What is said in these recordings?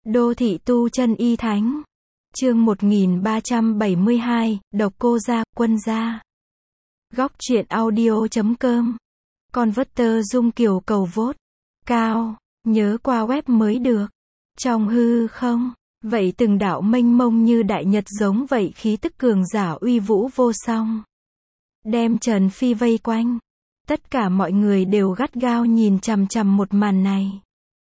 Đô thị tu chân y thánh. Chương 1372, độc cô gia, quân gia. Góc truyện audio.com. Converter Dung Kiều cầu vote. Cao, nhớ qua web mới được. Trong hư không, vậy từng đạo mênh mông như đại nhật giống vậy khí tức cường giả uy vũ vô song. Đem Trần Phi vây quanh. Tất cả mọi người đều gắt gao nhìn chằm chằm một màn này.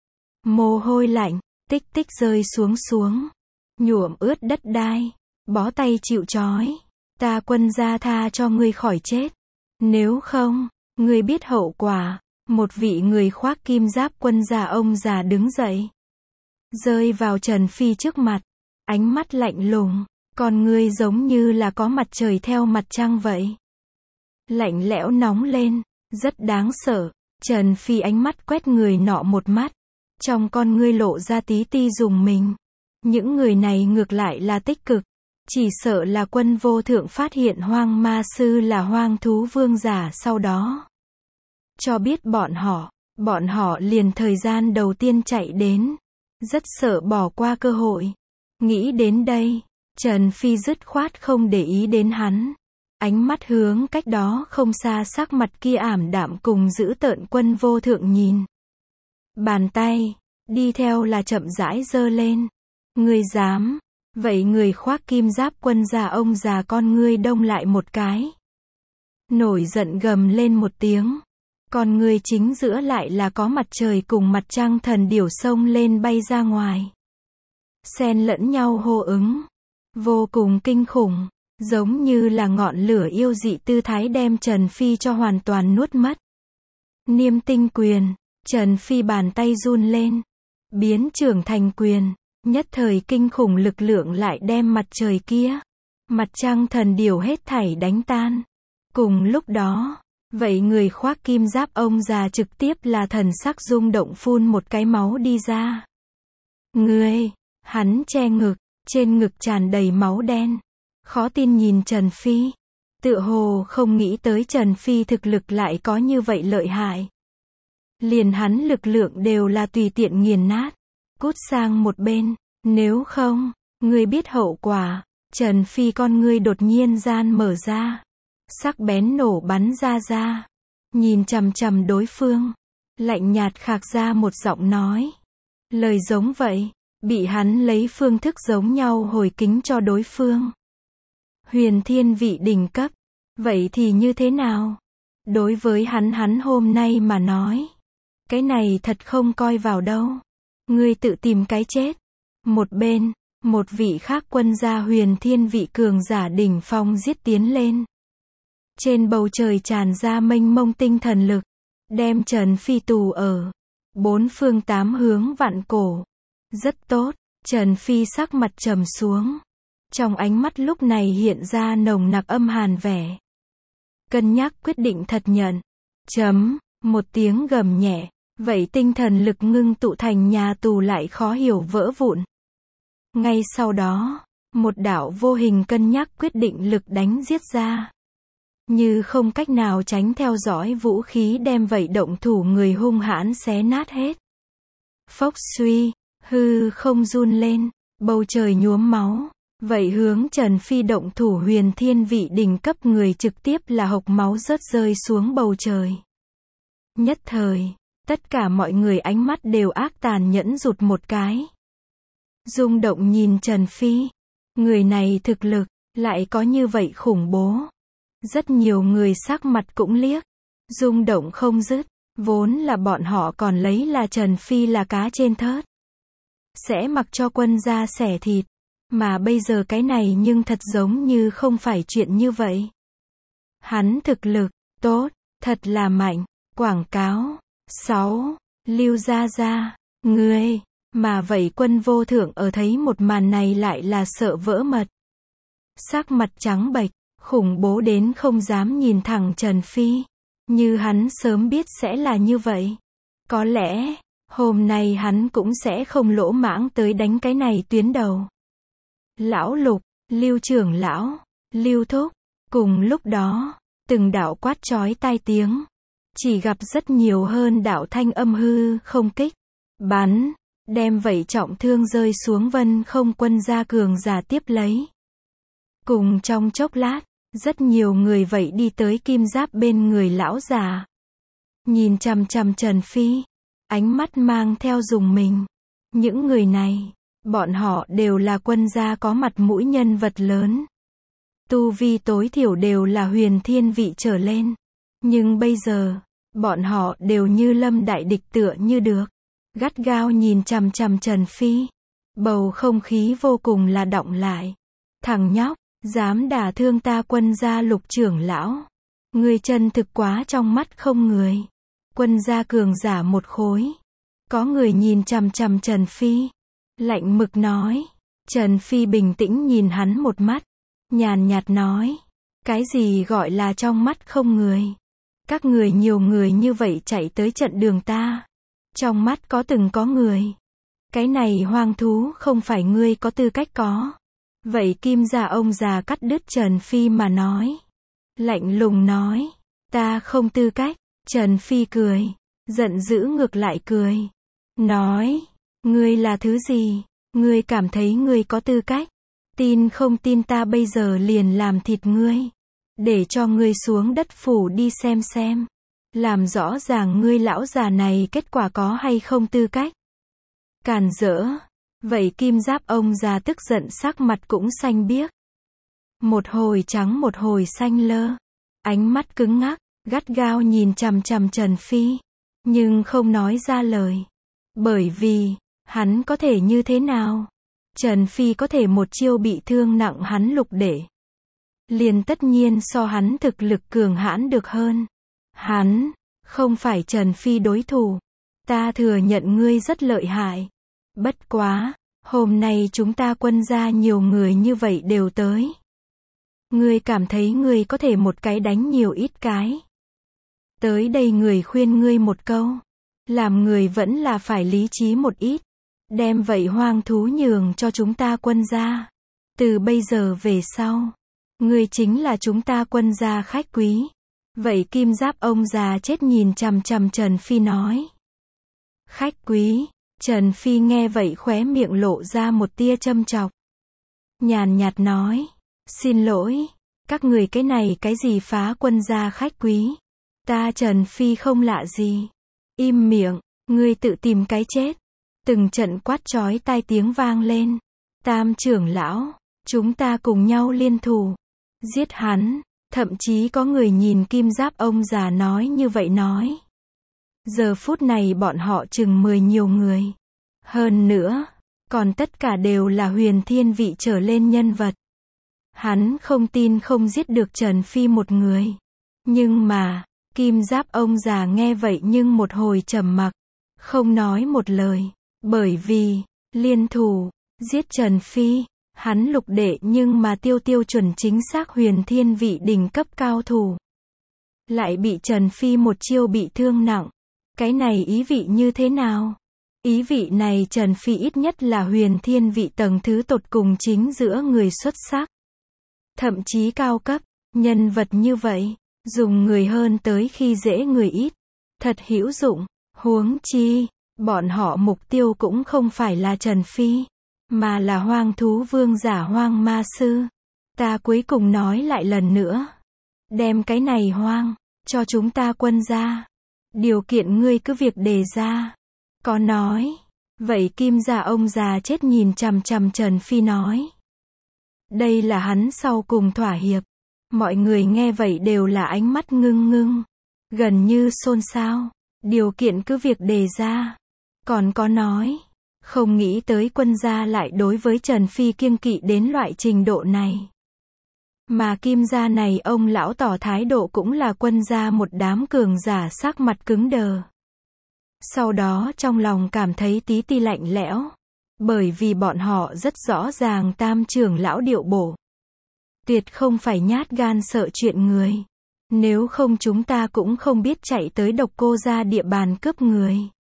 Mồ hôi lạnh, tích tích rơi xuống. Nhuộm ướt đất đai. Bó tay chịu trói. Ta quân gia tha cho ngươi khỏi chết. Nếu không, ngươi biết hậu quả. Một vị người khoác kim giáp quân gia ông già đứng dậy. Rơi vào Trần Phi trước mặt. Ánh mắt lạnh lùng. Còn ngươi giống như là có mặt trời theo mặt trăng vậy. Lạnh lẽo nóng lên. Rất đáng sợ. Trần Phi ánh mắt quét người nọ một mắt. Trong con ngươi lộ ra tí ti rùng mình. Những người này ngược lại là tích cực. Chỉ sợ là quân vô thượng phát hiện hoang ma sư là hoang thú vương giả sau đó. Cho biết bọn họ liền thời gian đầu tiên chạy đến. Rất sợ bỏ qua cơ hội. Nghĩ đến đây, Trần Phi dứt khoát không để ý đến hắn. Ánh mắt hướng cách đó không xa sắc mặt kia ảm đạm cùng giữ tợn quân vô thượng nhìn. Bàn tay, đi theo là chậm rãi giơ lên. Ngươi dám, vậy người khoác kim giáp quân gia ông già con ngươi đông lại một cái. Nổi giận gầm lên một tiếng. Con ngươi chính giữa lại là có mặt trời cùng mặt trăng thần điểu sông lên bay ra ngoài. Xen lẫn nhau hô ứng. Vô cùng kinh khủng. Giống như là ngọn lửa yêu dị tư thái đem Trần Phi cho hoàn toàn nuốt mất. Niêm tinh quyền. Trần Phi bàn tay run lên. Biến trưởng thành quyền. Nhất thời kinh khủng lực lượng lại đem mặt trời kia. Mặt trăng thần điểu hết thảy đánh tan. Cùng lúc đó, vậy người khoác kim giáp ông già trực tiếp là thần sắc rung động phun một cái máu đi ra. Ngươi, hắn che ngực, trên ngực tràn đầy máu đen. Khó tin nhìn Trần Phi. Tựa hồ không nghĩ tới Trần Phi thực lực lại có như vậy lợi hại. Liền hắn lực lượng đều là tùy tiện nghiền nát. Cút sang một bên, nếu không, ngươi biết hậu quả. Trần Phi con ngươi đột nhiên gian mở ra. Sắc bén nổ bắn ra. Nhìn chằm chằm đối phương. Lạnh nhạt khạc ra một giọng nói. Lời giống vậy, bị hắn lấy phương thức giống nhau hồi kính cho đối phương. Huyền thiên vị đỉnh cấp. Vậy thì như thế nào? Đối với hắn hôm nay mà nói. Cái này thật không coi vào đâu. Ngươi tự tìm cái chết. Một bên, một vị khác quân gia huyền thiên vị cường giả đỉnh phong giết tiến lên. Trên bầu trời tràn ra mênh mông tinh thần lực. Đem Trần Phi tù ở. Bốn phương tám hướng vạn cổ. Rất tốt, Trần Phi sắc mặt trầm xuống. Trong ánh mắt lúc này hiện ra nồng nặc âm hàn vẻ. Cân nhắc quyết định thật nhận. Một tiếng gầm nhẹ. Vậy tinh thần lực ngưng tụ thành nhà tù lại khó hiểu vỡ vụn. Ngay sau đó, một đạo vô hình cân nhắc quyết định lực đánh giết ra. Như không cách nào tránh theo dõi vũ khí đem vậy động thủ người hung hãn xé nát hết. Phốc suy, hư không run lên, bầu trời nhuốm máu. Vậy hướng Trần Phi động thủ huyền thiên vị đỉnh cấp người trực tiếp là hộc máu rớt rơi xuống bầu trời. Nhất thời, tất cả mọi người ánh mắt đều ác tàn nhẫn rụt một cái. Rung động nhìn Trần Phi. Người này thực lực, lại có như vậy khủng bố. Rất nhiều người sắc mặt cũng liếc. Rung động không dứt. Vốn là bọn họ còn lấy là Trần Phi là cá trên thớt. Sẽ mặc cho quân gia xẻ thịt. Mà bây giờ cái này nhưng thật giống như không phải chuyện như vậy. Hắn thực lực, tốt, thật là mạnh. Quảng cáo. 6. Lưu Gia, ngươi. Mà vậy quân vô thượng ở thấy một màn này lại là sợ vỡ mật. Sắc mặt trắng bệch, khủng bố đến không dám nhìn thẳng Trần Phi. Như hắn sớm biết sẽ là như vậy. Có lẽ, hôm nay hắn cũng sẽ không lỗ mãng tới đánh cái này tuyến đầu. Lão Lục, Lưu trưởng lão, Lưu thúc. Cùng lúc đó, từng đạo quát chói tai tiếng. Chỉ gặp rất nhiều hơn đạo thanh âm hư không kích. Bắn, đem vậy trọng thương rơi xuống Vân Không quân gia cường giả tiếp lấy. Cùng trong chốc lát, rất nhiều người vậy đi tới kim giáp bên người lão già. Nhìn chằm chằm Trần Phi, ánh mắt mang theo rùng mình. Những người này, bọn họ đều là quân gia có mặt mũi nhân vật lớn. Tu vi tối thiểu đều là huyền thiên vị trở lên. Nhưng bây giờ, bọn họ đều như lâm đại địch tựa như được. Gắt gao nhìn chằm chằm Trần Phi. Bầu không khí vô cùng là đọng lại. Thằng nhóc, dám đả thương ta quân gia Lục trưởng lão. Người chân thực quá trong mắt không người. Quân gia cường giả một khối. Có người nhìn chằm chằm Trần Phi. Lạnh mực nói. Trần Phi bình tĩnh nhìn hắn một mắt. Nhàn nhạt nói. Cái gì gọi là trong mắt không người? Các người nhiều người như vậy chạy tới trận đường ta. Trong mắt có từng có người. Cái này hoang thú không phải ngươi có tư cách có. Vậy Kim gia ông già cắt đứt Trần Phi mà nói. Lạnh lùng nói. Ta không tư cách. Trần Phi cười. Giận dữ ngược lại cười. Nói. Ngươi là thứ gì? Ngươi cảm thấy ngươi có tư cách. Tin không tin ta bây giờ liền làm thịt ngươi. Để cho ngươi xuống đất phủ đi xem. Làm rõ ràng ngươi lão già này kết quả có hay không tư cách. Càn rỡ. Vậy kim giáp ông già tức giận sắc mặt cũng xanh biếc. Một hồi trắng một hồi xanh lơ. Ánh mắt cứng ngắc, gắt gao nhìn chằm chằm Trần Phi. Nhưng không nói ra lời. Bởi vì, hắn có thể như thế nào? Trần Phi có thể một chiêu bị thương nặng hắn Lục đệ. Liền tất nhiên so hắn thực lực cường hãn được hơn. Hắn, không phải Trần Phi đối thủ. Ta thừa nhận ngươi rất lợi hại. Bất quá, hôm nay chúng ta quân gia nhiều người như vậy đều tới. Ngươi cảm thấy ngươi có thể một cái đánh nhiều ít cái. Tới đây người khuyên ngươi một câu. Làm người vẫn là phải lý trí một ít. Đem vậy hoang thú nhường cho chúng ta quân gia. Từ bây giờ về sau, ngươi chính là chúng ta quân gia khách quý. Vậy kim giáp ông già chết nhìn chằm chằm Trần Phi nói. Khách quý. Trần Phi nghe vậy khóe miệng lộ ra một tia châm chọc. Nhàn nhạt nói. Xin lỗi. Các người cái này cái gì phá quân gia khách quý. Ta Trần Phi không lạ gì. Im miệng. Ngươi tự tìm cái chết. Từng trận quát chói tai tiếng vang lên. Tam trưởng lão. Chúng ta cùng nhau liên thủ. Giết hắn. Thậm chí có người nhìn kim giáp ông già nói như vậy nói. Giờ phút này bọn họ chừng 10 nhiều người. Hơn nữa, còn tất cả đều là huyền thiên vị trở lên nhân vật. Hắn không tin không giết được Trần Phi một người. Nhưng mà, kim giáp ông già nghe vậy nhưng một hồi trầm mặc. Không nói một lời. Bởi vì, liên thủ, giết Trần Phi. Hắn Lục đệ nhưng mà tiêu chuẩn chính xác huyền thiên vị đỉnh cấp cao thủ. Lại bị Trần Phi một chiêu bị thương nặng. Cái này ý vị như thế nào? Ý vị này Trần Phi ít nhất là huyền thiên vị tầng thứ tột cùng chính giữa người xuất sắc. Thậm chí cao cấp, nhân vật như vậy, dùng người hơn tới khi dễ người ít. Thật hữu dụng, huống chi, bọn họ mục tiêu cũng không phải là Trần Phi. Mà là hoang thú vương giả hoang ma sư. Ta cuối cùng nói lại lần nữa. Đem cái này hoang, cho chúng ta quân gia. Điều kiện ngươi cứ việc đề ra. Có nói. Vậy kim gia ông già chết nhìn chằm chằm Trần Phi nói. Đây là hắn sau cùng thỏa hiệp. Mọi người nghe vậy đều là ánh mắt ngưng. Gần như xôn xao. Điều kiện cứ việc đề ra. Còn có nói. Không nghĩ tới quân gia lại đối với Trần Phi kiêng kỵ đến loại trình độ này. Mà kim gia này ông lão tỏ thái độ cũng là quân gia một đám cường giả sắc mặt cứng đờ. Sau đó trong lòng cảm thấy tí ti lạnh lẽo. Bởi vì bọn họ rất rõ ràng tam trưởng lão điệu bộ. Tuyệt không phải nhát gan sợ chuyện người. Nếu không chúng ta cũng không biết chạy tới Độc Cô gia địa bàn cướp người.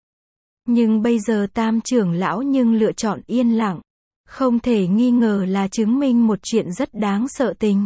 Nhưng bây giờ tam trưởng lão nhưng lựa chọn yên lặng. Không thể nghi ngờ là chứng minh một chuyện rất đáng sợ tình.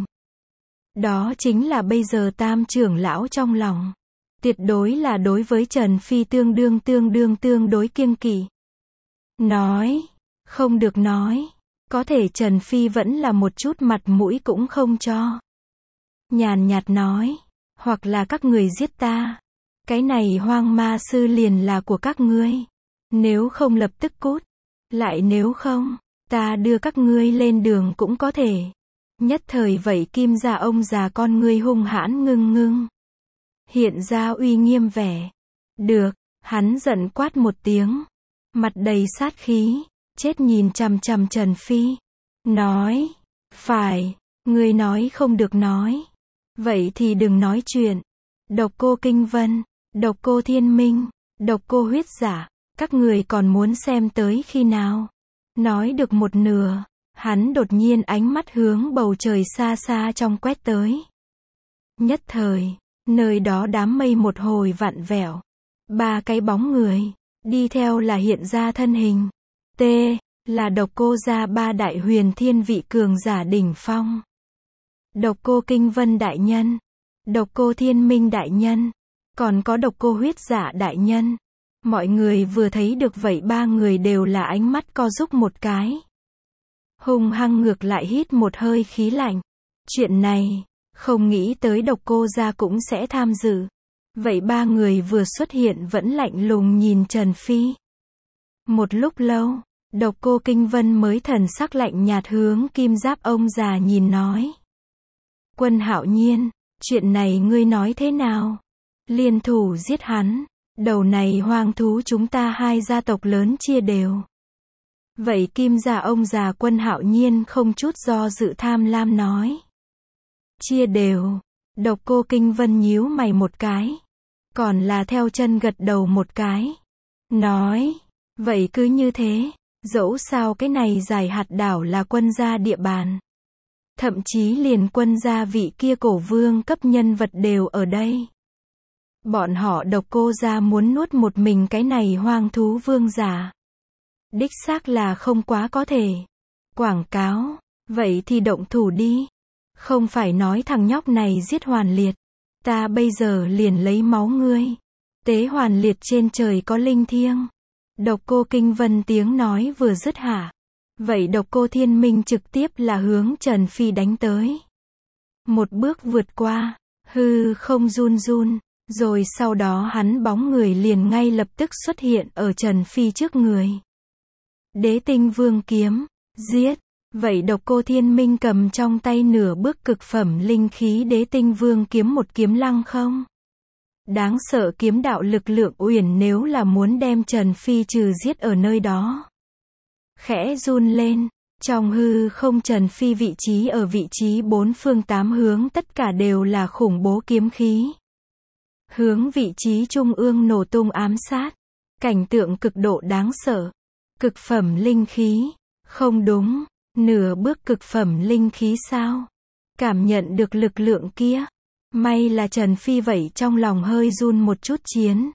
Đó chính là bây giờ tam trưởng lão trong lòng. Tuyệt đối là đối với Trần Phi tương đương đối kiêng kỵ. Nói. Không được nói. Có thể Trần Phi vẫn là một chút mặt mũi cũng không cho. Nhàn nhạt nói. Hoặc là các người giết ta. Cái này hoang ma sư liền là của các ngươi. Nếu không lập tức cút. Lại nếu không, ta đưa các ngươi lên đường cũng có thể. Nhất thời vậy Kim gia ông già con ngươi hung hãn ngưng ngưng. Hiện ra uy nghiêm vẻ. Được, hắn giận quát một tiếng. Mặt đầy sát khí, chết nhìn chằm chằm Trần Phi. Nói, phải, ngươi nói không được nói. Vậy thì đừng nói chuyện. Độc Cô Kinh Vân, Độc Cô Thiên Minh, Độc Cô Huyết Giả, các người còn muốn xem tới khi nào? Nói được một nửa, hắn đột nhiên ánh mắt hướng bầu trời xa xa trong quét tới. Nhất thời, nơi đó đám mây một hồi vặn vẹo. 3 cái bóng người, đi theo là hiện ra thân hình. T, là Độc Cô gia 3 đại huyền thiên vị cường giả đỉnh phong. Độc Cô Kinh Vân đại nhân, Độc Cô Thiên Minh đại nhân, còn có Độc Cô Huyết Giả đại nhân. Mọi người vừa thấy được vậy 3 người đều là ánh mắt co rúm một cái. Hung hăng ngược lại hít một hơi khí lạnh. Chuyện này, không nghĩ tới Độc Cô gia cũng sẽ tham dự. Vậy 3 người vừa xuất hiện vẫn lạnh lùng nhìn Trần Phi. Một lúc lâu, Độc Cô Kinh Vân mới thần sắc lạnh nhạt hướng Kim Giáp ông già nhìn nói. Quân Hạo Nhiên, chuyện này ngươi nói thế nào? Liên thủ giết hắn, đầu này hoang thú chúng ta 2 gia tộc lớn chia đều. Vậy Kim gia ông già Quân Hạo Nhiên không chút do dự tham lam nói. Chia đều. Độc Cô Kinh Vân nhíu mày một cái. Còn là theo chân gật đầu một cái. Nói. Vậy cứ như thế. Dẫu sao cái này Giải Hạt đảo là quân gia địa bàn. Thậm chí liền quân gia vị kia cổ vương cấp nhân vật đều ở đây. Bọn họ Độc Cô gia muốn nuốt một mình cái này hoang thú vương giả. Đích xác là không quá có thể. Quảng cáo. Vậy thì động thủ đi. Không phải nói thằng nhóc này giết Hoàn Liệt. Ta bây giờ liền lấy máu ngươi. Tế Hoàn Liệt trên trời có linh thiêng. Độc Cô Kinh Vân tiếng nói vừa dứt hả. Vậy Độc Cô Thiên Minh trực tiếp là hướng Trần Phi đánh tới. Một bước vượt qua, hư không run run, rồi sau đó hắn bóng người liền ngay lập tức xuất hiện ở Trần Phi trước người. Đế Tinh Vương kiếm, giết. Vậy Độc Cô Thiên Minh cầm trong tay nửa bước cực phẩm linh khí Đế Tinh Vương kiếm một kiếm lăng không. Đáng sợ kiếm đạo lực lượng uyển nếu là muốn đem Trần Phi trừ giết ở nơi đó. Khẽ run lên, trong hư không Trần Phi vị trí ở vị trí 4 phương 8 hướng tất cả đều là khủng bố kiếm khí. Hướng vị trí trung ương nổ tung ám sát. Cảnh tượng cực độ đáng sợ. Cực phẩm linh khí. Không đúng, nửa bước cực phẩm linh khí sao? Cảm nhận được lực lượng kia. May là Trần Phi vậy trong lòng hơi run một chút chiến.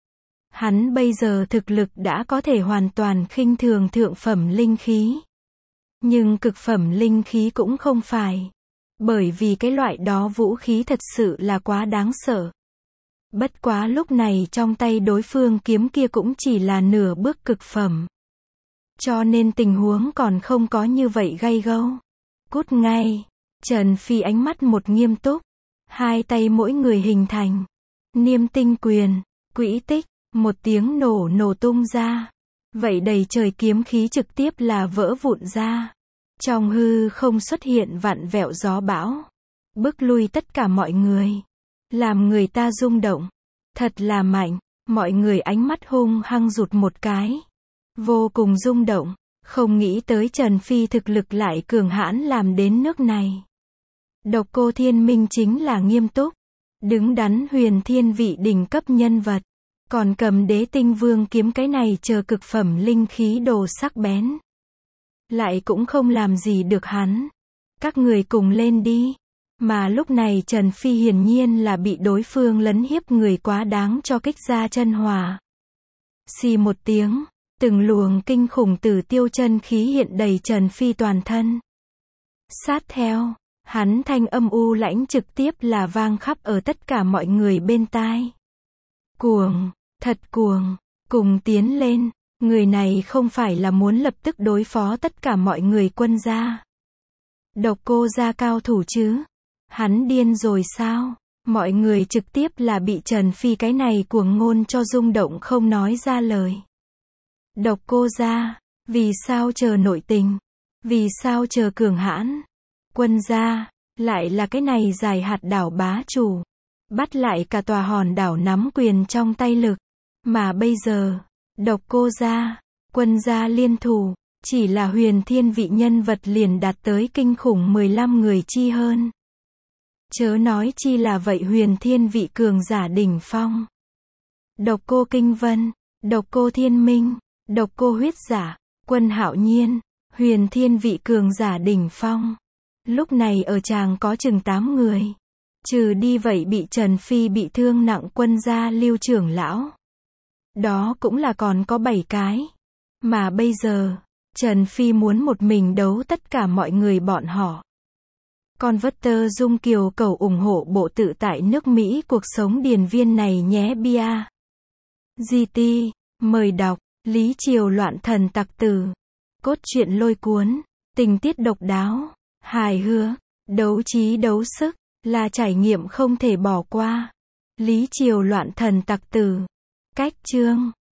Hắn bây giờ thực lực đã có thể hoàn toàn khinh thường thượng phẩm linh khí. Nhưng cực phẩm linh khí cũng không phải. Bởi vì cái loại đó vũ khí thật sự là quá đáng sợ. Bất quá lúc này trong tay đối phương kiếm kia cũng chỉ là nửa bước cực phẩm. Cho nên tình huống còn không có như vậy gay gâu. Cút ngay. Trần Phi ánh mắt một nghiêm túc. 2 tay mỗi người hình thành. Niêm tinh quyền. Quỹ tích. Một tiếng nổ tung ra. Vậy đầy trời kiếm khí trực tiếp là vỡ vụn ra. Trong hư không xuất hiện vặn vẹo gió bão. Bức lui tất cả mọi người. Làm người ta rung động. Thật là mạnh. Mọi người ánh mắt hung hăng rụt một cái. Vô cùng rung động. Không nghĩ tới Trần Phi thực lực lại cường hãn làm đến nước này. Độc Cô Thiên Minh chính là nghiêm túc. Đứng đắn huyền thiên vị đỉnh cấp nhân vật. Còn cầm Đế Tinh Vương kiếm cái này chờ cực phẩm linh khí đồ sắc bén. Lại cũng không làm gì được hắn. Các người cùng lên đi. Mà lúc này Trần Phi hiển nhiên là bị đối phương lấn hiếp người quá đáng cho kích ra chân hỏa. Xì một tiếng, từng luồng kinh khủng tử tiêu chân khí hiện đầy Trần Phi toàn thân. Sát theo, hắn thanh âm u lãnh trực tiếp là vang khắp ở tất cả mọi người bên tai. Cuồng, thật cuồng, cùng tiến lên, Người này không phải là muốn lập tức đối phó tất cả mọi người Quân gia. Độc Cô gia cao thủ chứ? Hắn điên rồi sao? Mọi người trực tiếp là bị Trần Phi cái này cuồng ngôn cho rung động không nói ra lời. Độc Cô gia, vì sao chờ nội tình? Vì sao chờ cường hãn? Quân gia, lại là cái này dài hạt đảo bá chủ. Bắt lại cả tòa hòn đảo nắm quyền trong tay lực. Mà bây giờ, Độc Cô gia, Quân gia liên thủ, chỉ là Huyền Thiên vị nhân vật liền đạt tới kinh khủng 15 người chi hơn. Chớ nói chi là vậy Huyền Thiên vị cường giả đỉnh phong. Độc Cô Kinh Vân, Độc Cô Thiên Minh, Độc Cô Huyết Giả, Quân Hạo Nhiên, Huyền Thiên vị cường giả đỉnh phong. Lúc này ở tràng có chừng 8 người. Trừ đi vậy bị Trần Phi bị thương nặng Quân gia Lưu trưởng lão. Đó cũng là còn có 7 cái. Mà bây giờ, Trần Phi muốn một mình đấu tất cả mọi người bọn họ. Converter Dung Kiều cầu ủng hộ bộ tự tại nước Mỹ cuộc sống điền viên này nhé bia. GT, mời đọc, Lý Triều loạn thần tặc tử. Cốt truyện lôi cuốn, tình tiết độc đáo, hài hước, đấu trí đấu sức, là trải nghiệm không thể bỏ qua. Lý Triều loạn thần tặc tử. Cách chương